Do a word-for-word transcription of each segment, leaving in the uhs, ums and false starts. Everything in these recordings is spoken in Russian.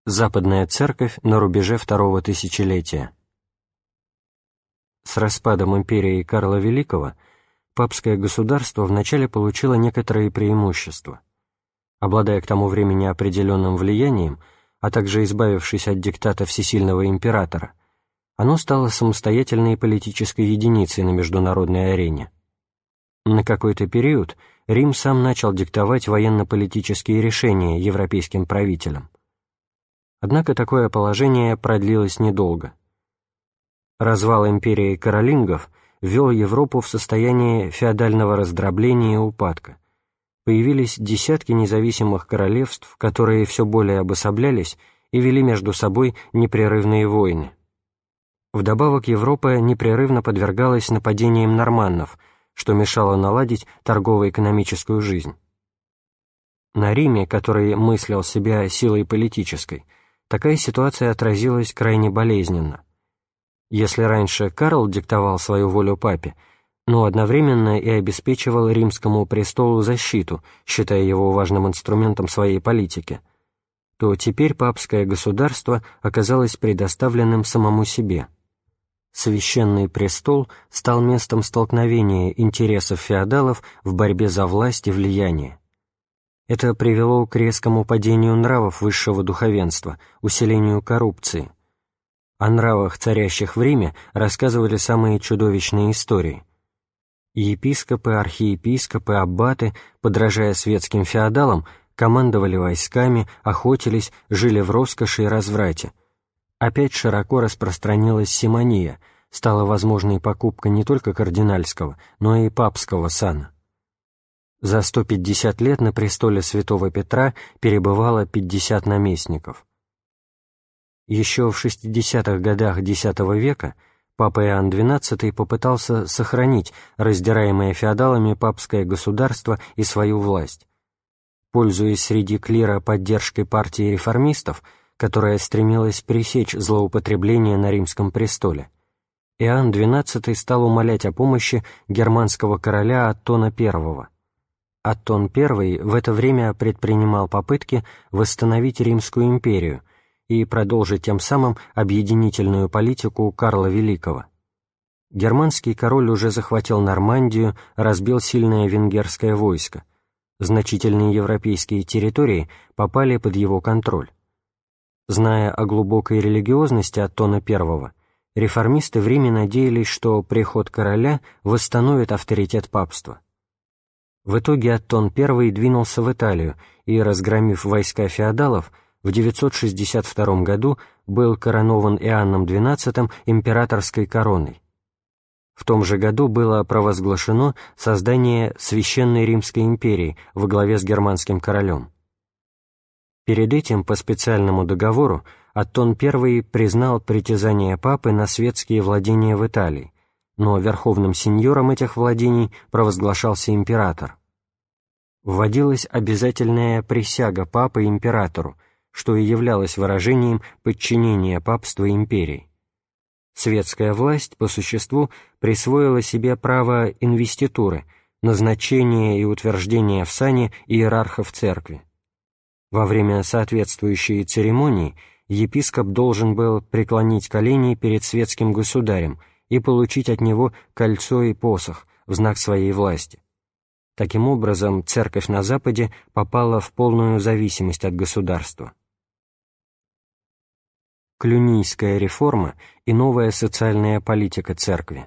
Западная Церковь на рубеже второго тысячелетия. С распадом империи Карла Великого папское государство вначале получило некоторые преимущества. Обладая к тому времени определенным влиянием, а также избавившись от диктата всесильного императора, оно стало самостоятельной политической единицей на международной арене. На какой-то период Рим сам начал диктовать военно-политические решения европейским правителям. Однако такое положение продлилось недолго. Развал империи каролингов ввел Европу в состояние феодального раздробления и упадка. Появились десятки независимых королевств, которые все более обособлялись и вели между собой непрерывные войны. Вдобавок Европа непрерывно подвергалась нападениям норманнов, что мешало наладить торгово-экономическую жизнь. На Риме, который мыслил себя силой политической, такая ситуация отразилась крайне болезненно. Если раньше Карл диктовал свою волю папе, но одновременно и обеспечивал римскому престолу защиту, считая его важным инструментом своей политики, то теперь папское государство оказалось предоставленным самому себе. Священный престол стал местом столкновения интересов феодалов в борьбе за власть и влияние. Это привело к резкому падению нравов высшего духовенства, усилению коррупции. О нравах, царящих в Риме, рассказывали самые чудовищные истории. Епископы, архиепископы, аббаты, подражая светским феодалам, командовали войсками, охотились, жили в роскоши и разврате. Опять широко распространилась симония, стала возможной покупка не только кардинальского, но и папского сана. За сто пятьдесят лет на престоле святого Петра перебывало пятьдесят наместников. Еще в шестидесятых годах X века папа Иоанн двенадцатый попытался сохранить раздираемое феодалами папское государство и свою власть. Пользуясь среди клира поддержкой партии реформистов, которая стремилась пресечь злоупотребление на римском престоле, Иоанн двенадцатый стал умолять о помощи германского короля Оттона I. Оттон I в это время предпринимал попытки восстановить Римскую империю и продолжить тем самым объединительную политику Карла Великого. Германский король уже захватил Нормандию, разбил сильное венгерское войско. Значительные европейские территории попали под его контроль. Зная о глубокой религиозности Оттона I, реформисты в Риме надеялись, что приход короля восстановит авторитет папства. В итоге Оттон I двинулся в Италию и, разгромив войска феодалов, в девятьсот шестьдесят втором году был коронован Иоанном двенадцатым императорской короной. В том же году было провозглашено создание Священной Римской империи во главе с германским королем. Перед этим, по специальному договору, Оттон I признал притязания папы на светские владения в Италии, но верховным сеньором этих владений провозглашался император. Вводилась обязательная присяга папы императору, что и являлось выражением подчинения папства империи. Светская власть, по существу, присвоила себе право инвеституры, назначения и утверждения в сане иерархов церкви. Во время соответствующей церемонии епископ должен был преклонить колени перед светским государем и получить от него кольцо и посох в знак своей власти. Таким образом, церковь на Западе попала в полную зависимость от государства. Клюнийская реформа и новая социальная политика церкви.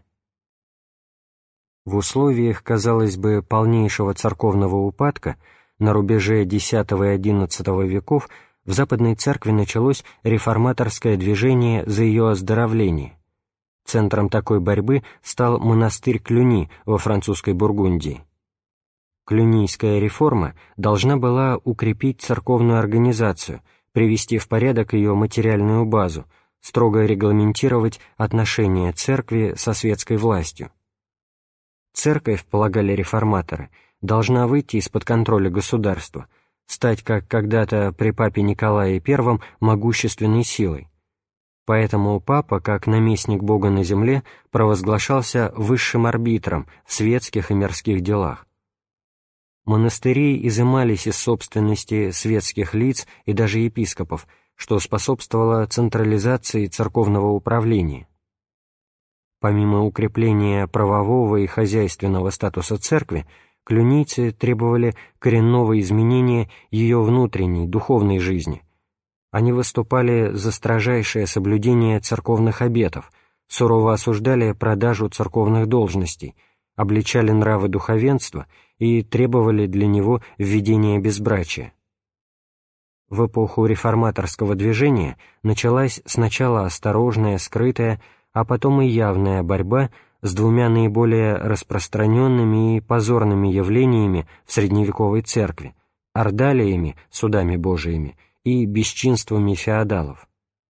В условиях, казалось бы, полнейшего церковного упадка на рубеже десятого и одиннадцатого веков в Западной Церкви началось реформаторское движение за ее оздоровление. Центром такой борьбы стал монастырь Клюни во французской Бургундии. Клюнийская реформа должна была укрепить церковную организацию, привести в порядок ее материальную базу, строго регламентировать отношения церкви со светской властью. Церковь, полагали реформаторы, должна выйти из-под контроля государства, стать, как когда-то при папе Николае I, могущественной силой. Поэтому папа, как наместник Бога на земле, провозглашался высшим арбитром в светских и мирских делах. Монастыри изымались из собственности светских лиц и даже епископов, что способствовало централизации церковного управления. Помимо укрепления правового и хозяйственного статуса церкви, клюнийцы требовали коренного изменения ее внутренней, духовной жизни. Они выступали за строжайшее соблюдение церковных обетов, сурово осуждали продажу церковных должностей, обличали нравы духовенства и требовали для него введения безбрачия. В эпоху реформаторского движения началась сначала осторожная, скрытая, а потом и явная борьба с двумя наиболее распространенными и позорными явлениями в средневековой церкви – ордалиями, судами Божиими, и бесчинствами феодалов.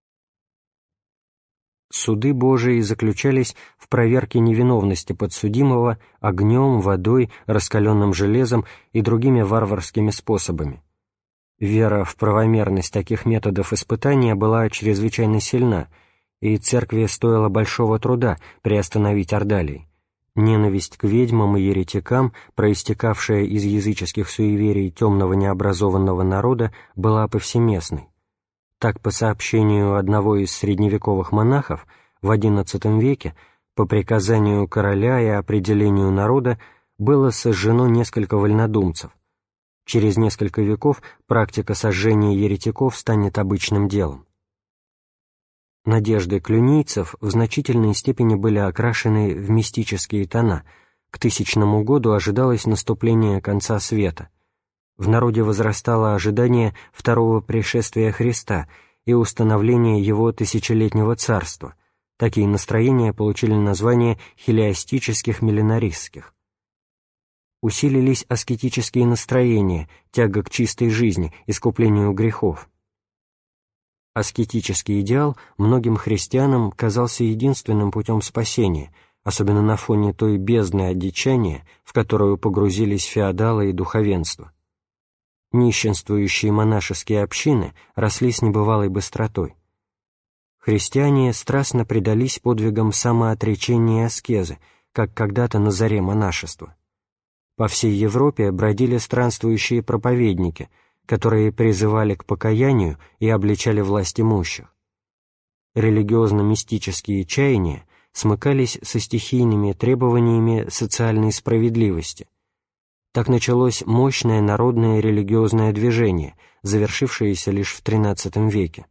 Суды Божии заключались в проверке невиновности подсудимого огнем, водой, раскаленным железом и другими варварскими способами. Вера в правомерность таких методов испытания была чрезвычайно сильна, и церкви стоило большого труда приостановить ордалии. Ненависть к ведьмам и еретикам, проистекавшая из языческих суеверий темного необразованного народа, была повсеместной. Так, по сообщению одного из средневековых монахов, в одиннадцатом веке, по приказанию короля и определению народа, было сожжено несколько вольнодумцев. Через несколько веков практика сожжения еретиков станет обычным делом. Надежды клюнийцев в значительной степени были окрашены в мистические тона. К тысячному году ожидалось наступление конца света. В народе возрастало ожидание второго пришествия Христа и установления его тысячелетнего царства. Такие настроения получили название хилиастических миллинаристских. Усилились аскетические настроения, тяга к чистой жизни, искуплению грехов. Аскетический идеал многим христианам казался единственным путем спасения, особенно на фоне той бездны одичания, в которую погрузились феодалы и духовенство. Нищенствующие монашеские общины росли с небывалой быстротой. Христиане страстно предались подвигам самоотречения и аскезы, как когда-то на заре монашества. По всей Европе бродили странствующие проповедники, которые призывали к покаянию и обличали власть имущих. Религиозно-мистические чаяния смыкались со стихийными требованиями социальной справедливости. Так началось мощное народное религиозное движение, завершившееся лишь в тринадцатом веке.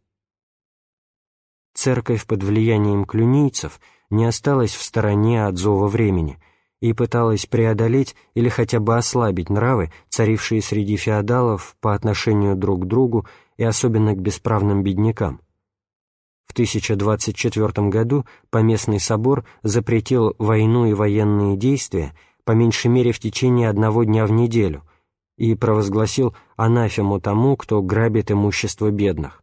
Церковь под влиянием клюнийцев не осталась в стороне от зова времени и пыталась преодолеть или хотя бы ослабить нравы, царившие среди феодалов по отношению друг к другу и особенно к бесправным беднякам. В тысяча двадцать четвёртом году Поместный собор запретил войну и военные действия по меньшей мере в течение одного дня в неделю и провозгласил анафему тому, кто грабит имущество бедных.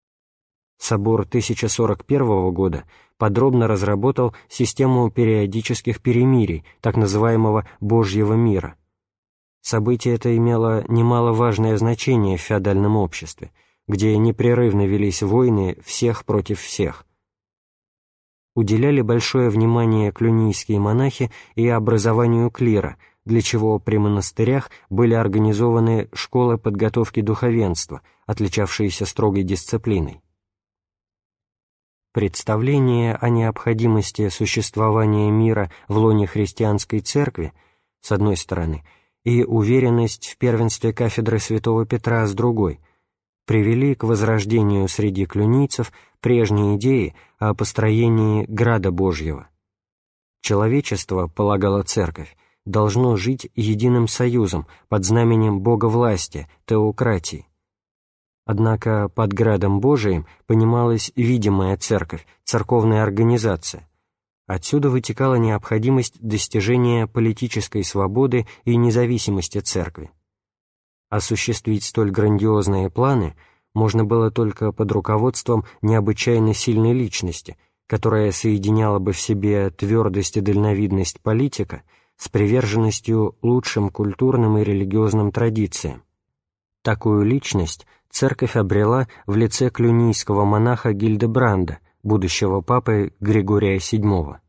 Собор тысяча сорок первого года подробно разработал систему периодических перемирий, так называемого «Божьего мира». Событие это имело немаловажное значение в феодальном обществе, где непрерывно велись войны всех против всех. Уделяли большое внимание клюнийские монахи и образованию клира, для чего при монастырях были организованы школы подготовки духовенства, отличавшиеся строгой дисциплиной. Представление о необходимости существования мира в лоне христианской церкви, с одной стороны, и уверенность в первенстве кафедры святого Петра, с другой, привели к возрождению среди клюнийцев прежней идеи о построении Града Божьего. Человечество, полагала церковь, должно жить единым союзом под знаменем боговластия, теократии. Однако под Градом Божиим понималась видимая церковь, церковная организация. Отсюда вытекала необходимость достижения политической свободы и независимости церкви. Осуществить столь грандиозные планы можно было только под руководством необычайно сильной личности, которая соединяла бы в себе твердость и дальновидность политика с приверженностью лучшим культурным и религиозным традициям. Такую личность церковь обрела в лице клюнийского монаха Гильдебранда, будущего папы Григория седьмого.